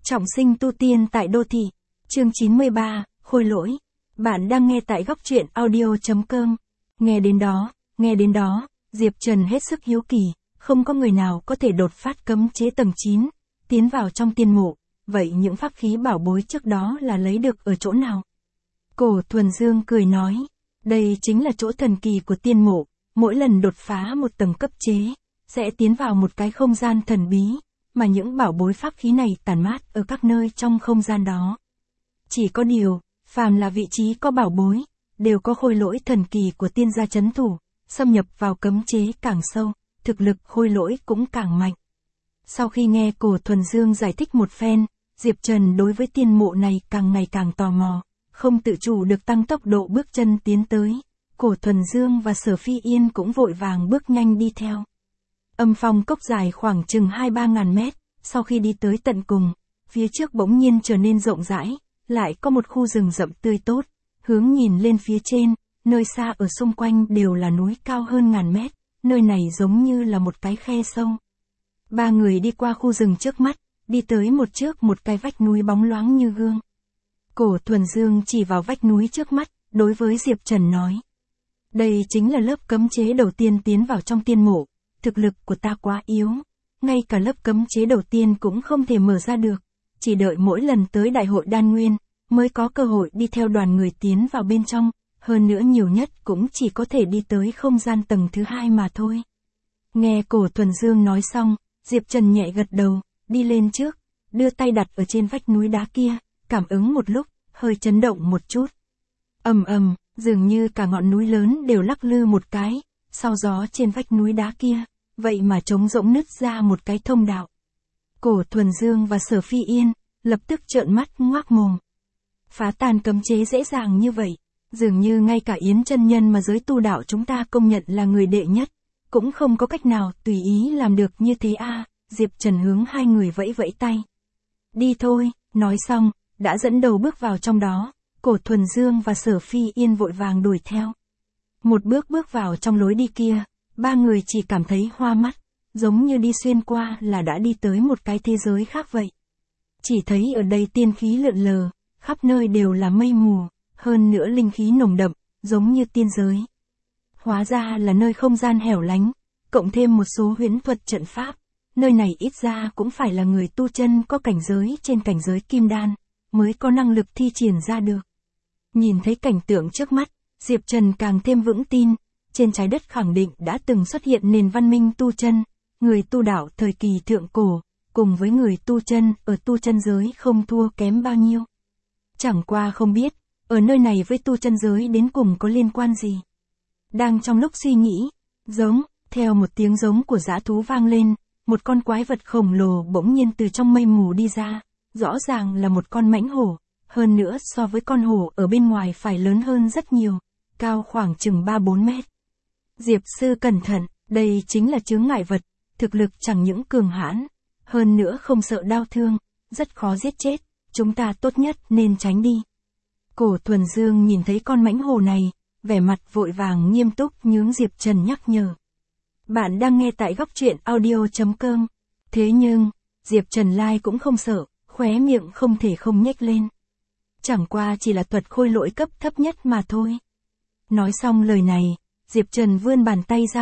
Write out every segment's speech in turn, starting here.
Trọng sinh tu tiên tại đô thị. Chương 93, Khôi lỗi. Bạn đang nghe tại góc truyện audio.com. Nghe đến đó, Diệp Trần hết sức hiếu kỳ, không có người nào có thể đột phát cấm chế tầng 9, tiến vào trong tiên mộ, vậy những pháp khí bảo bối trước đó là lấy được ở chỗ nào? Cổ Thuần Dương cười nói, đây chính là chỗ thần kỳ của tiên mộ, mỗi lần đột phá một tầng cấp chế, sẽ tiến vào một cái không gian thần bí, mà những bảo bối pháp khí này tản mát ở các nơi trong không gian đó. Chỉ có điều, phàm là vị trí có bảo bối, đều có khôi lỗi thần kỳ của tiên gia trấn thủ, xâm nhập vào cấm chế càng sâu, thực lực khôi lỗi cũng càng mạnh. Sau khi nghe Cổ Thuần Dương giải thích một phen, Diệp Trần đối với tiên mộ này càng ngày càng tò mò, không tự chủ được tăng tốc độ bước chân tiến tới. Cổ Thuần Dương và Sở Phi Yên cũng vội vàng bước nhanh đi theo. Âm phong cốc dài khoảng chừng 2-3 ngàn mét, sau khi đi tới tận cùng, phía trước bỗng nhiên trở nên rộng rãi, lại có một khu rừng rậm tươi tốt, hướng nhìn lên phía trên, nơi xa ở xung quanh đều là núi cao hơn ngàn mét, nơi này giống như là một cái khe sâu. Ba người đi qua khu rừng trước mắt, đi tới trước một cái vách núi bóng loáng như gương. Cổ Thuần Dương chỉ vào vách núi trước mắt, đối với Diệp Trần nói. Đây chính là lớp cấm chế đầu tiên tiến vào trong tiên mộ, thực lực của ta quá yếu, ngay cả lớp cấm chế đầu tiên cũng không thể mở ra được, chỉ đợi mỗi lần tới đại hội đan nguyên, mới có cơ hội đi theo đoàn người tiến vào bên trong, hơn nữa nhiều nhất cũng chỉ có thể đi tới không gian tầng thứ 2 mà thôi. Nghe Cổ Thuần Dương nói xong, Diệp Trần nhẹ gật đầu, đi lên trước, đưa tay đặt ở trên vách núi đá kia, cảm ứng một lúc, hơi chấn động một chút. Ầm ầm, dường như cả ngọn núi lớn đều lắc lư một cái, sau gió trên vách núi đá kia, vậy mà trống rỗng nứt ra một cái thông đạo. Cổ Thuần Dương và Sở Phi Yên lập tức trợn mắt ngoác mồm. Phá tan cấm chế dễ dàng như vậy, dường như ngay cả Yến chân nhân mà giới tu đạo chúng ta công nhận là người đệ nhất, cũng không có cách nào tùy ý làm được như thế a. Diệp Trần hướng hai người vẫy vẫy tay. Đi thôi, nói xong, đã dẫn đầu bước vào trong đó, Cổ Thuần Dương và Sở Phi Yên vội vàng đuổi theo. Một bước vào trong lối đi kia, ba người chỉ cảm thấy hoa mắt, giống như đi xuyên qua là đã đi tới một cái thế giới khác vậy. Chỉ thấy ở đây tiên khí lượn lờ, khắp nơi đều là mây mù, hơn nữa linh khí nồng đậm, giống như tiên giới. Hóa ra là nơi không gian hẻo lánh, cộng thêm một số huyễn thuật trận pháp, nơi này ít ra cũng phải là người tu chân có cảnh giới trên cảnh giới kim đan, mới có năng lực thi triển ra được. Nhìn thấy cảnh tượng trước mắt, Diệp Trần càng thêm vững tin, trên trái đất khẳng định đã từng xuất hiện nền văn minh tu chân, người tu đạo thời kỳ thượng cổ, cùng với người tu chân ở tu chân giới không thua kém bao nhiêu. Chẳng qua không biết, ở nơi này với tu chân giới đến cùng có liên quan gì. Đang trong lúc suy nghĩ, theo một tiếng giống của dã thú vang lên, một con quái vật khổng lồ bỗng nhiên từ trong mây mù đi ra, rõ ràng là một con mãnh hổ, hơn nữa so với con hổ ở bên ngoài phải lớn hơn rất nhiều, cao khoảng chừng 3-4 mét. Diệp sư cẩn thận, đây chính là chướng ngại vật, thực lực chẳng những cường hãn, hơn nữa không sợ đau thương, rất khó giết chết, chúng ta tốt nhất nên tránh đi. Cổ Thuần Dương nhìn thấy con mãnh hổ này, vẻ mặt vội vàng nghiêm túc nhướng Diệp Trần nhắc nhở. Bạn đang nghe tại góc truyện audio.com. Thế nhưng, Diệp Trần Lai cũng không sợ, khóe miệng không thể không nhếch lên. Chẳng qua chỉ là thuật khôi lỗi cấp thấp nhất mà thôi. Nói xong lời này, Diệp Trần vươn bàn tay ra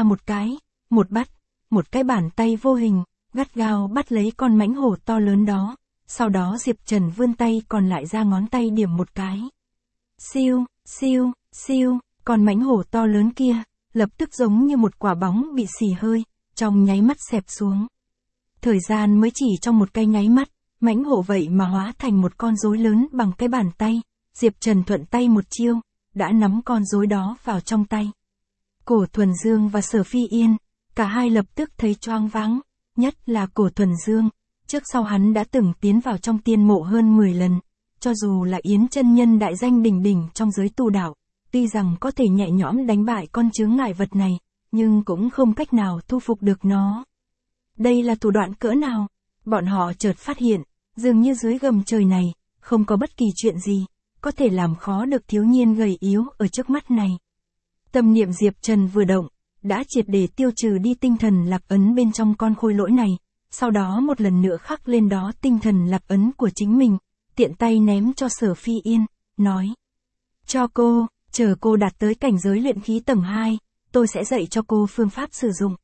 một cái bàn tay vô hình, gắt gao bắt lấy con mãnh hổ to lớn đó. Sau đó Diệp Trần vươn tay còn lại ra ngón tay điểm một cái. Siêu, siêu, siêu, con mãnh hổ to lớn kia, lập tức giống như một quả bóng bị xì hơi, trong nháy mắt xẹp xuống. Thời gian mới chỉ trong một cái nháy mắt, mãnh hổ vậy mà hóa thành một con rối lớn bằng cái bàn tay, Diệp Trần thuận tay một chiêu, đã nắm con rối đó vào trong tay. Cổ Thuần Dương và Sở Phi Yên, cả hai lập tức thấy choáng váng, nhất là Cổ Thuần Dương, trước sau hắn đã từng tiến vào trong tiên mộ hơn 10 lần, cho dù là Yến chân nhân đại danh đỉnh đỉnh trong giới tu đạo, tuy rằng có thể nhẹ nhõm đánh bại con chướng ngại vật này, nhưng cũng không cách nào thu phục được nó. Đây là thủ đoạn cỡ nào? Bọn họ chợt phát hiện, dường như dưới gầm trời này, không có bất kỳ chuyện gì, có thể làm khó được thiếu niên gầy yếu ở trước mắt này. Tâm niệm Diệp Trần vừa động, đã triệt để tiêu trừ đi tinh thần lạc ấn bên trong con khôi lỗi này, sau đó một lần nữa khắc lên đó tinh thần lạc ấn của chính mình, tiện tay ném cho Sở Phi Yên, nói. Cho cô, chờ cô đạt tới cảnh giới luyện khí tầng 2, tôi sẽ dạy cho cô phương pháp sử dụng.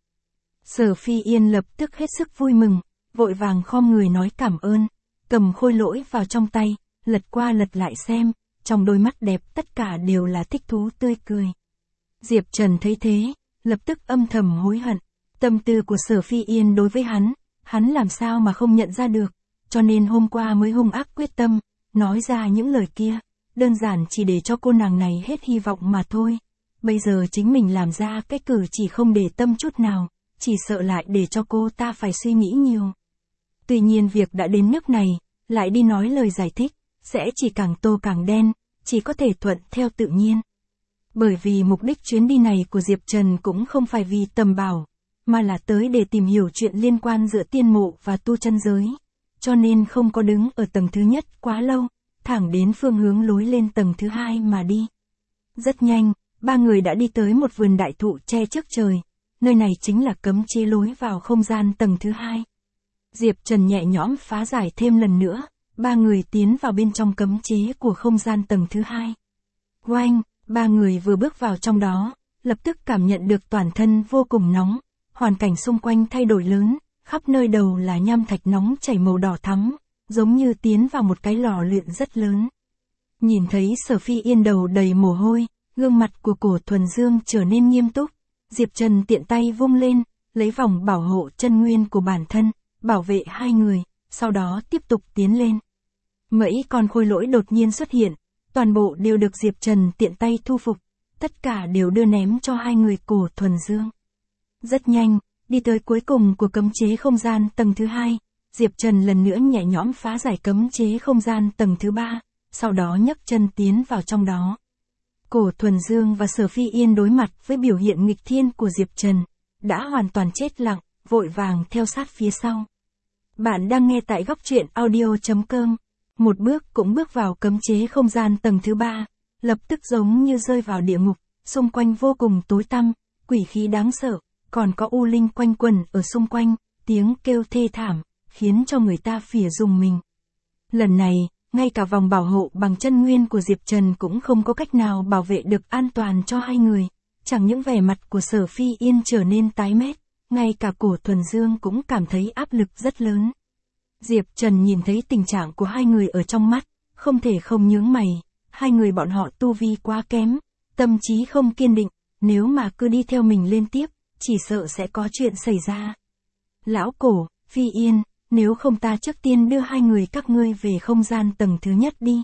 Sở Phi Yên lập tức hết sức vui mừng, vội vàng khom người nói cảm ơn, cầm khôi lỗi vào trong tay, lật qua lật lại xem, trong đôi mắt đẹp tất cả đều là thích thú tươi cười. Diệp Trần thấy thế, lập tức âm thầm hối hận, tâm tư của Sở Phi Yên đối với hắn làm sao mà không nhận ra được, cho nên hôm qua mới hung ác quyết tâm, nói ra những lời kia, đơn giản chỉ để cho cô nàng này hết hy vọng mà thôi. Bây giờ chính mình làm ra cái cử chỉ không để tâm chút nào, chỉ sợ lại để cho cô ta phải suy nghĩ nhiều. Tuy nhiên việc đã đến nước này, lại đi nói lời giải thích, sẽ chỉ càng tô càng đen, chỉ có thể thuận theo tự nhiên. Bởi vì mục đích chuyến đi này của Diệp Trần cũng không phải vì tầm bảo, mà là tới để tìm hiểu chuyện liên quan giữa tiên mộ và tu chân giới. Cho nên không có đứng ở tầng thứ nhất quá lâu, thẳng đến phương hướng lối lên tầng thứ 2 mà đi. Rất nhanh, ba người đã đi tới một vườn đại thụ che trước trời, nơi này chính là cấm chế lối vào không gian tầng thứ 2. Diệp Trần nhẹ nhõm phá giải thêm lần nữa, ba người tiến vào bên trong cấm chế của không gian tầng thứ 2. Oanh, ba người vừa bước vào trong đó, lập tức cảm nhận được toàn thân vô cùng nóng, hoàn cảnh xung quanh thay đổi lớn, khắp nơi đầu là nham thạch nóng chảy màu đỏ thắm, giống như tiến vào một cái lò luyện rất lớn. Nhìn thấy Sở Phi Yên đầu đầy mồ hôi, gương mặt của Cổ Thuần Dương trở nên nghiêm túc, Diệp Trần tiện tay vung lên, lấy vòng bảo hộ chân nguyên của bản thân, bảo vệ hai người, sau đó tiếp tục tiến lên. Mấy con khôi lỗi đột nhiên xuất hiện, toàn bộ đều được Diệp Trần tiện tay thu phục, tất cả đều đưa ném cho hai người Cổ Thuần Dương. Rất nhanh, đi tới cuối cùng của cấm chế không gian tầng thứ 2, Diệp Trần lần nữa nhẹ nhõm phá giải cấm chế không gian tầng thứ 3, sau đó nhấc chân tiến vào trong đó. Cổ Thuần Dương và Sở Phi Yên đối mặt với biểu hiện nghịch thiên của Diệp Trần, đã hoàn toàn chết lặng, vội vàng theo sát phía sau. Bạn đang nghe tại góc truyện audio.com, một bước cũng bước vào cấm chế không gian tầng thứ 3, lập tức giống như rơi vào địa ngục, xung quanh vô cùng tối tăm, quỷ khí đáng sợ, còn có u linh quanh quẩn ở xung quanh, tiếng kêu thê thảm, khiến cho người ta phỉ rùng mình. Lần này, ngay cả vòng bảo hộ bằng chân nguyên của Diệp Trần cũng không có cách nào bảo vệ được an toàn cho hai người, chẳng những vẻ mặt của Sở Phi Yên trở nên tái mét, ngay cả Cổ Thuần Dương cũng cảm thấy áp lực rất lớn. Diệp Trần nhìn thấy tình trạng của hai người ở trong mắt, không thể không nhướng mày, hai người bọn họ tu vi quá kém, tâm trí không kiên định, nếu mà cứ đi theo mình lên tiếp, chỉ sợ sẽ có chuyện xảy ra. Lão Cổ, Phi Yên, nếu không ta trước tiên đưa hai người các ngươi về không gian tầng thứ nhất đi.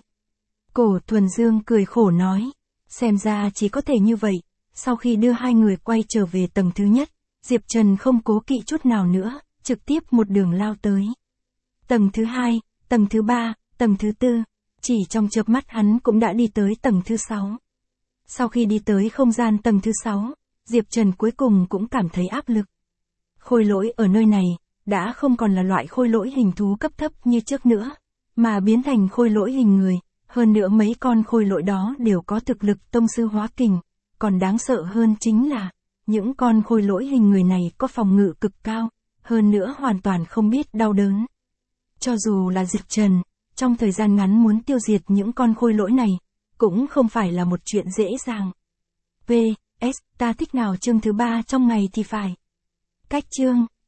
Cổ Thuần Dương cười khổ nói, xem ra chỉ có thể như vậy. Sau khi đưa hai người quay trở về tầng thứ nhất, Diệp Trần không cố kỵ chút nào nữa, trực tiếp một đường lao tới. Tầng thứ 2, tầng thứ 3, tầng thứ 4, chỉ trong chớp mắt hắn cũng đã đi tới tầng thứ 6. Sau khi đi tới không gian tầng thứ 6, Diệp Trần cuối cùng cũng cảm thấy áp lực. Khôi lỗi ở nơi này, đã không còn là loại khôi lỗi hình thú cấp thấp như trước nữa, mà biến thành khôi lỗi hình người, hơn nữa mấy con khôi lỗi đó đều có thực lực tông sư hóa kình, còn đáng sợ hơn chính là, những con khôi lỗi hình người này có phòng ngự cực cao, hơn nữa hoàn toàn không biết đau đớn. Cho dù là Diệp Trần, trong thời gian ngắn muốn tiêu diệt những con khôi lỗi này, cũng không phải là một chuyện dễ dàng. PS, ta thích nào chương thứ 3 trong ngày thì phải. Cách chương